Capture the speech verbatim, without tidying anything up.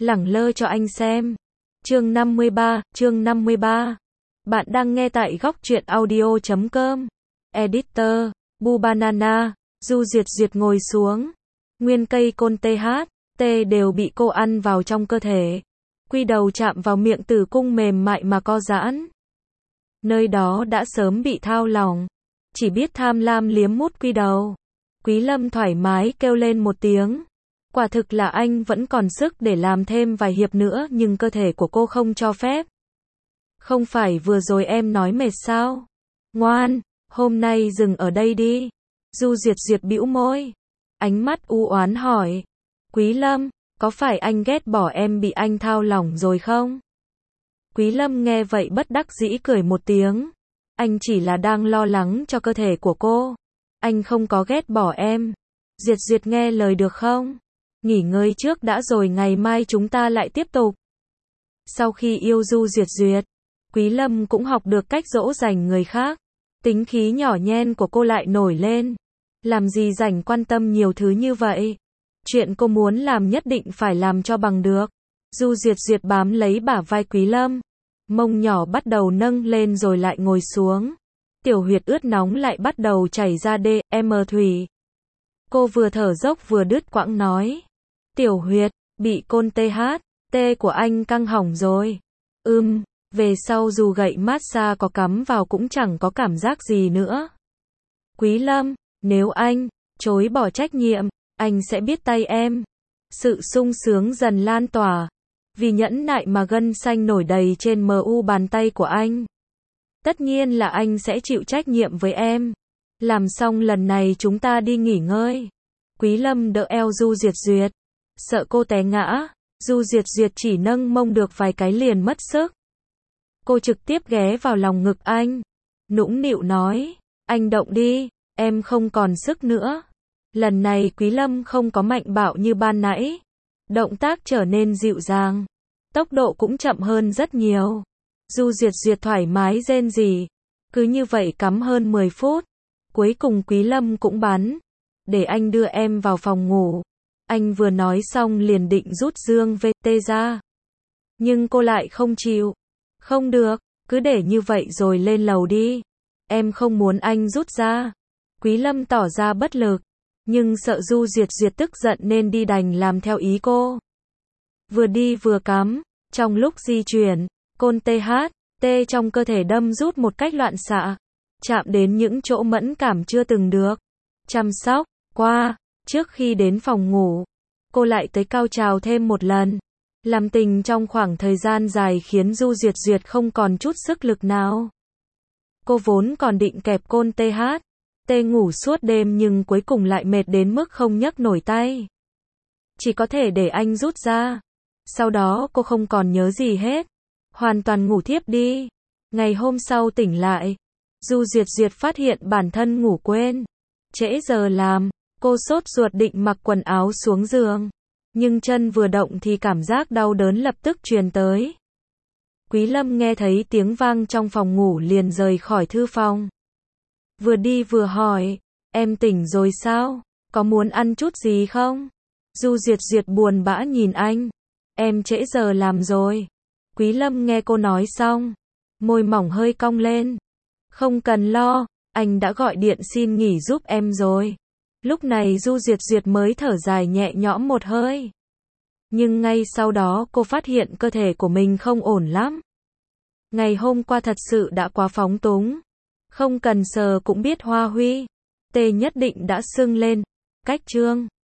lẳng lơ cho anh xem. Chương năm mươi ba, chương năm mươi ba. Bạn đang nghe tại góc truyện audio chấm com. Editor, Bu Banana. Du Duyệt Duyệt ngồi xuống. Nguyên cây côn tê hát, tê đều bị cô ăn vào trong cơ thể. Quy đầu chạm vào miệng tử cung mềm mại mà co giãn. Nơi đó đã sớm bị thao lỏng. Chỉ biết tham lam liếm mút quy đầu. Quý Lâm thoải mái kêu lên một tiếng. Quả thực là anh vẫn còn sức để làm thêm vài hiệp nữa nhưng cơ thể của cô không cho phép. Không phải vừa rồi em nói mệt sao? Ngoan, hôm nay dừng ở đây đi. Du Duyệt Duyệt bĩu môi. Ánh mắt u oán hỏi. Quý Lâm, có phải anh ghét bỏ em bị anh thao lỏng rồi không? Quý Lâm nghe vậy bất đắc dĩ cười một tiếng. Anh chỉ là đang lo lắng cho cơ thể của cô. Anh không có ghét bỏ em. Duyệt Duyệt nghe lời được không? Nghỉ ngơi trước đã rồi ngày mai chúng ta lại tiếp tục. Sau khi yêu Du Duyệt Duyệt, Quý Lâm cũng học được cách dỗ dành người khác. Tính khí nhỏ nhen của cô lại nổi lên. Làm gì rảnh quan tâm nhiều thứ như vậy? Chuyện cô muốn làm nhất định phải làm cho bằng được. Du Duyệt Duyệt bám lấy bả vai Quý Lâm. Mông nhỏ bắt đầu nâng lên rồi lại ngồi xuống. Tiểu huyệt ướt nóng lại bắt đầu chảy ra đê, em thủy. Cô vừa thở dốc vừa đứt quãng nói. Tiểu huyệt, bị côn tê hát, tê của anh căng hỏng rồi. Ừm, về sau dù gậy massage có cắm vào cũng chẳng có cảm giác gì nữa. Quý Lâm, nếu anh chối bỏ trách nhiệm, anh sẽ biết tay em. Sự sung sướng dần lan tỏa. Vì nhẫn nại mà gân xanh nổi đầy trên mu bàn tay của anh. Tất nhiên là anh sẽ chịu trách nhiệm với em. Làm xong lần này chúng ta đi nghỉ ngơi. Quý Lâm đỡ eo Du Duyệt Duyệt. Sợ cô té ngã, Du Duyệt Duyệt chỉ nâng mông được vài cái liền mất sức. Cô trực tiếp ghé vào lòng ngực anh. Nũng nịu nói, anh động đi, em không còn sức nữa. Lần này Quý Lâm không có mạnh bạo như ban nãy. Động tác trở nên dịu dàng. Tốc độ cũng chậm hơn rất nhiều. Du Duyệt Duyệt thoải mái rên rỉ. Cứ như vậy cắm hơn mười phút. Cuối cùng Quý Lâm cũng bắn. Để anh đưa em vào phòng ngủ. Anh vừa nói xong liền định rút dương vê tê ra. Nhưng cô lại không chịu. Không được, cứ để như vậy rồi lên lầu đi. Em không muốn anh rút ra. Quý Lâm tỏ ra bất lực. Nhưng sợ Du Duyệt Duyệt tức giận nên đi đành làm theo ý cô. Vừa đi vừa cắm. Trong lúc di chuyển, côn tê hát, tê trong cơ thể đâm rút một cách loạn xạ. Chạm đến những chỗ mẫn cảm chưa từng được chăm sóc qua. Trước khi đến phòng ngủ, cô lại tới cao trào thêm một lần. Làm tình trong khoảng thời gian dài khiến Du Duyệt Duyệt không còn chút sức lực nào. Cô vốn còn định kẹp côn tê hát, tê ngủ suốt đêm nhưng cuối cùng lại mệt đến mức không nhấc nổi tay. Chỉ có thể để anh rút ra. Sau đó cô không còn nhớ gì hết. Hoàn toàn ngủ thiếp đi. Ngày hôm sau tỉnh lại, Du Duyệt Duyệt phát hiện bản thân ngủ quên. Trễ giờ làm, cô sốt ruột định mặc quần áo xuống giường. Nhưng chân vừa động thì cảm giác đau đớn lập tức truyền tới. Quý Lâm nghe thấy tiếng vang trong phòng ngủ liền rời khỏi thư phòng. Vừa đi vừa hỏi, em tỉnh rồi sao? Có muốn ăn chút gì không? Du Duyệt Duyệt buồn bã nhìn anh. Em trễ giờ làm rồi. Quý Lâm nghe cô nói xong, môi mỏng hơi cong lên. Không cần lo, anh đã gọi điện xin nghỉ giúp em rồi. Lúc này Du Duyệt Duyệt mới thở dài nhẹ nhõm một hơi. Nhưng ngay sau đó cô phát hiện cơ thể của mình không ổn lắm. Ngày hôm qua thật sự đã quá phóng túng. Không cần sờ cũng biết hoa huy. Tê nhất định đã sưng lên. Cách trương.